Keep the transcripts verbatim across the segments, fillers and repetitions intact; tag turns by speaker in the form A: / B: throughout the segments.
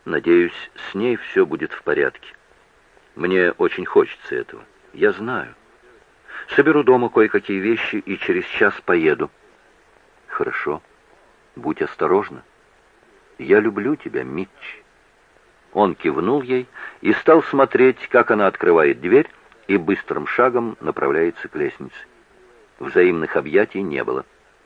A: Надеюсь, с ней все будет в порядке. Мне очень хочется этого. Я знаю. Соберу дома кое-какие вещи и через час поеду. Хорошо. Будь осторожна. Я люблю тебя, Митч. Он кивнул ей и стал смотреть, как она открывает дверь и быстрым шагом направляется к лестнице. Взаимных объятий не было.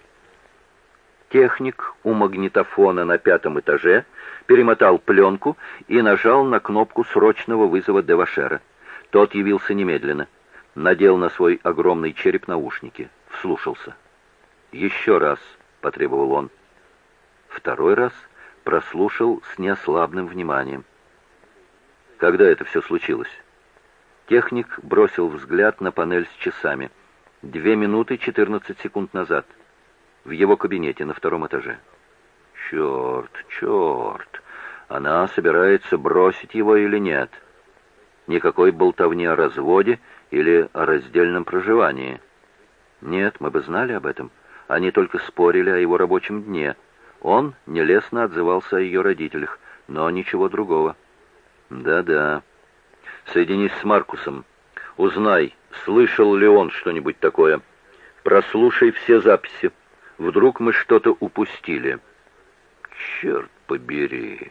A: Техник у магнитофона на пятом этаже перемотал пленку и нажал на кнопку срочного вызова Девашера. Тот явился немедленно. Надел на свой огромный череп наушники. Вслушался. «Еще раз», — потребовал он. Второй раз прослушал с неослабным вниманием. «Когда это все случилось?» Техник бросил взгляд на панель с часами. «Две минуты четырнадцать секунд назад. В его кабинете на втором этаже». «Черт, черт! Она собирается бросить его или нет?» Никакой болтовни о разводе или о раздельном проживании. Нет, мы бы знали об этом. Они только спорили о его рабочем дне. Он нелестно отзывался о ее родителях, но ничего другого. Да-да. Соединись с Маркусом. Узнай, слышал ли он что-нибудь такое. Прослушай все записи. Вдруг мы что-то упустили. Черт побери.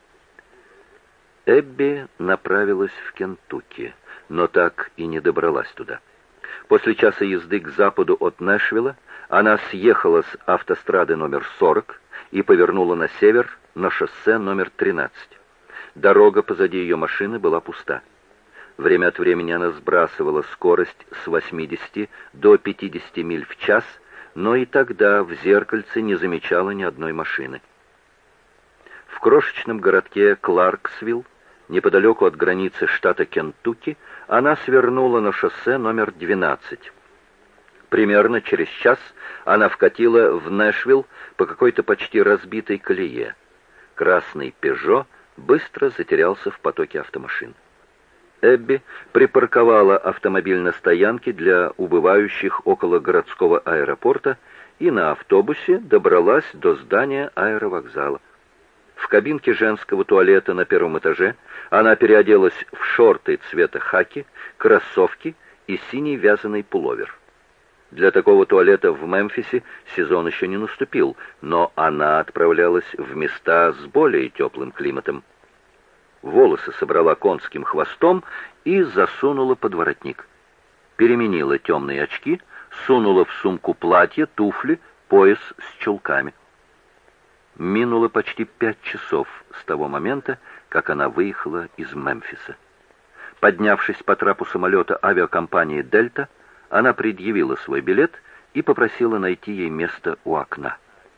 A: Эбби направилась в Кентукки, но так и не добралась туда. После часа езды к западу от Нэшвилла она съехала с автострады номер сорок и повернула на север на шоссе номер тринадцать. Дорога позади ее машины была пуста. Время от времени она сбрасывала скорость с восьмидесяти до пятидесяти миль в час, но и тогда в зеркальце не замечала ни одной машины. В крошечном городке Кларксвилл, неподалеку от границы штата Кентукки, она свернула на шоссе номер двенадцать. Примерно через час она вкатила в Нэшвилл по какой-то почти разбитой колее. Красный «Пежо» быстро затерялся в потоке автомашин. Эбби припарковала автомобиль на стоянке для убывающих около городского аэропорта и на автобусе добралась до здания аэровокзала. В кабинке женского туалета на первом этаже она переоделась в шорты цвета хаки, кроссовки и синий вязаный пуловер. Для такого туалета в Мемфисе сезон еще не наступил, но она отправлялась в места с более теплым климатом. Волосы собрала конским хвостом и засунула под воротник. Переменила темные очки, сунула в сумку платье, туфли, пояс с чулками. Минуло почти пять часов с того момента, как она выехала из Мемфиса. Поднявшись по трапу самолета авиакомпании «Дельта», она предъявила свой билет и попросила найти ей место у окна.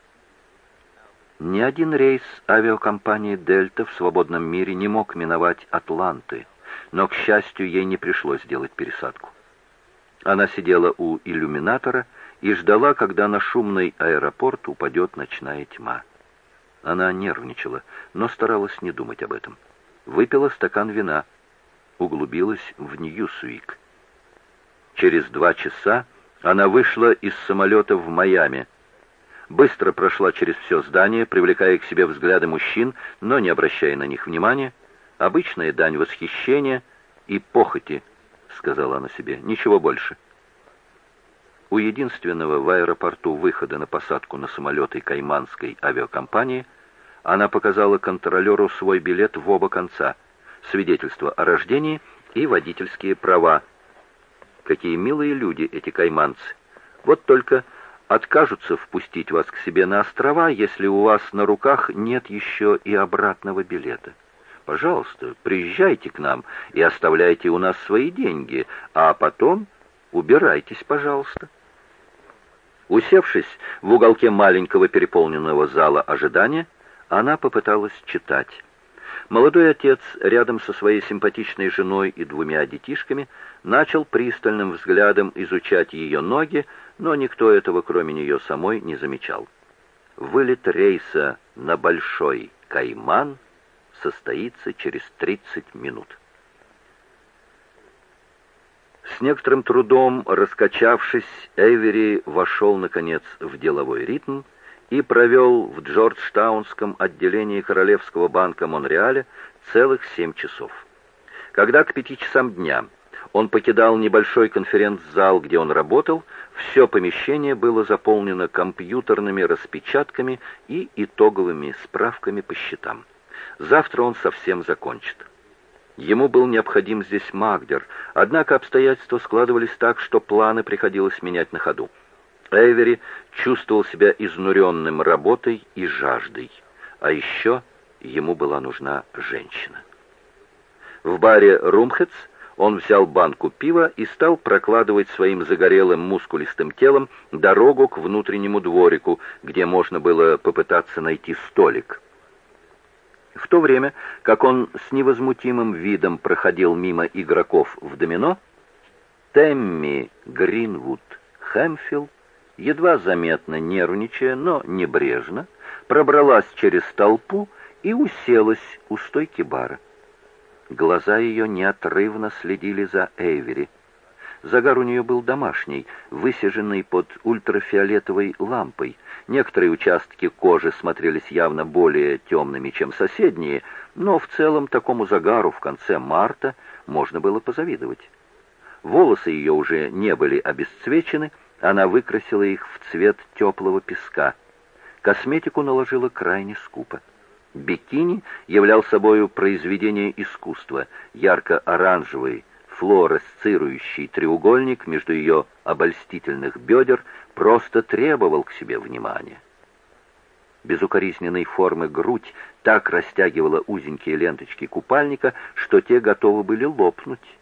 A: Ни один рейс авиакомпании «Дельта» в свободном мире не мог миновать Атланты, но, к счастью, ей не пришлось делать пересадку. Она сидела у иллюминатора и ждала, когда на шумный аэропорт упадет ночная тьма. Она нервничала, но старалась не думать об этом. Выпила стакан вина, углубилась в Ньюсуик. Через два часа она вышла из самолета в Майами. Быстро прошла через все здание, привлекая к себе взгляды мужчин, но не обращая на них внимания. Обычная дань восхищения и похоти, сказала она себе, ничего больше. У единственного в аэропорту выхода на посадку на самолеты кайманской авиакомпании она показала контролеру свой билет в оба конца, свидетельство о рождении и водительские права. Какие милые люди эти кайманцы. Вот только откажутся впустить вас к себе на острова, если у вас на руках нет еще и обратного билета. Пожалуйста, приезжайте к нам и оставляйте у нас свои деньги, а потом убирайтесь, пожалуйста. Усевшись в уголке маленького переполненного зала ожидания, она попыталась читать. Молодой отец, рядом со своей симпатичной женой и двумя детишками, начал пристальным взглядом изучать ее ноги, но никто этого, кроме нее самой, не замечал. Вылет рейса на Большой Кайман состоится через тридцать минут. С некоторым трудом раскачавшись, Эйвери вошел, наконец, в деловой ритм и провел в Джорджтаунском отделении Королевского банка Монреаля целых семь часов. Когда к пяти часам дня он покидал небольшой конференц-зал, где он работал, все помещение было заполнено компьютерными распечатками и итоговыми справками по счетам. Завтра он совсем закончит. Ему был необходим здесь Магдер, однако обстоятельства складывались так, что планы приходилось менять на ходу. Эйвери чувствовал себя изнуренным работой и жаждой, а еще ему была нужна женщина. В баре «Румхец» он взял банку пива и стал прокладывать своим загорелым мускулистым телом дорогу к внутреннему дворику, где можно было попытаться найти столик. В то время, как он с невозмутимым видом проходил мимо игроков в домино, Тэмми Гринвуд Хэмфилд, едва заметно нервничая, но небрежно, пробралась через толпу и уселась у стойки бара. Глаза ее неотрывно следили за Эйвери. Загар у нее был домашний, высиженный под ультрафиолетовой лампой. Некоторые участки кожи смотрелись явно более темными, чем соседние, но в целом такому загару в конце марта можно было позавидовать. Волосы ее уже не были обесцвечены, она выкрасила их в цвет теплого песка. Косметику наложила крайне скупо. Бикини являл собою произведение искусства, ярко-оранжевый, флуоресцирующий треугольник между ее обольстительных бедер просто требовал к себе внимания. Безукоризненной формы грудь так растягивала узенькие ленточки купальника, что те готовы были лопнуть.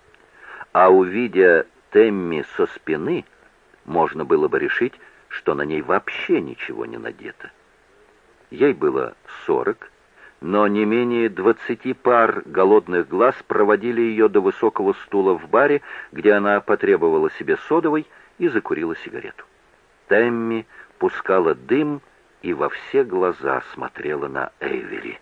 A: А увидя Тэмми со спины, можно было бы решить, что на ней вообще ничего не надето. Ей было сорок, но не менее двадцати пар голодных глаз проводили ее до высокого стула в баре, где она потребовала себе содовой и закурила сигарету. Тэмми пускала дым и во все глаза смотрела на Эйвери.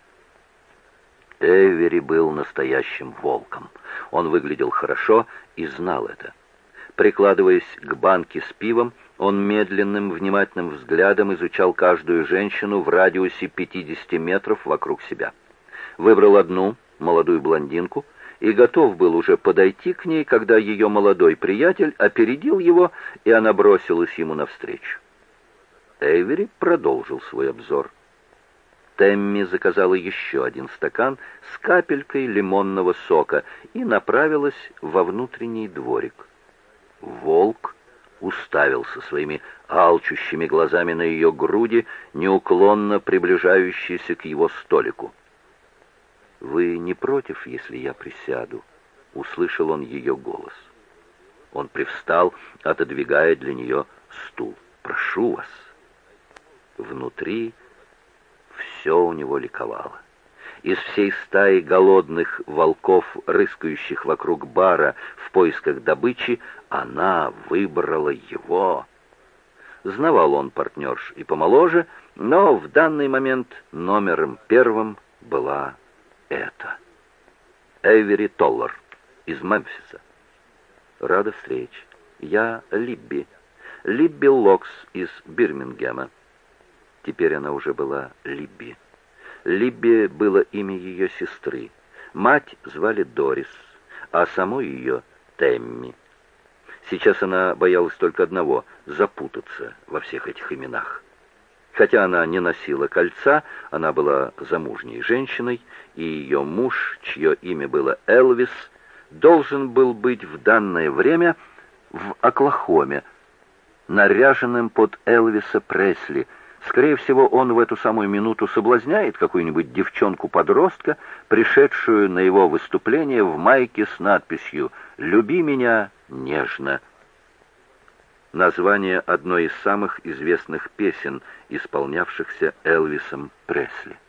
A: Эйвери был настоящим волком. Он выглядел хорошо и знал это. Прикладываясь к банке с пивом, он медленным, внимательным взглядом изучал каждую женщину в радиусе пятидесяти метров вокруг себя. Выбрал одну, молодую блондинку, и готов был уже подойти к ней, когда ее молодой приятель опередил его, и она бросилась ему навстречу. Эйвери продолжил свой обзор. Тэмми заказала еще один стакан с капелькой лимонного сока и направилась во внутренний дворик. Волк уставился своими алчущими глазами на ее груди, неуклонно приближающиеся к его столику. «Вы не против, если я присяду?» — услышал он ее голос. Он привстал, отодвигая для нее стул. «Прошу вас». Внутри все у него ликовало. Из всей стаи голодных волков, рыскающих вокруг бара в поисках добычи, она выбрала его. Знавал он партнерш и помоложе, но в данный момент номером первым была эта. Эйвери Толлар из Мемфиса. Рада встрече. Я Либби. Либби Локс из Бирмингема. Теперь она уже была Либби. Либби было имя ее сестры. Мать звали Дорис, а саму ее Тэмми. Сейчас она боялась только одного — запутаться во всех этих именах. Хотя она не носила кольца, она была замужней женщиной, и ее муж, чье имя было Элвис, должен был быть в данное время в Оклахоме, наряженным под Элвиса Пресли. Скорее всего, он в эту самую минуту соблазняет какую-нибудь девчонку-подростка, пришедшую на его выступление в майке с надписью «Люби меня нежно». Название одной из самых известных песен, исполнявшихся Элвисом Пресли.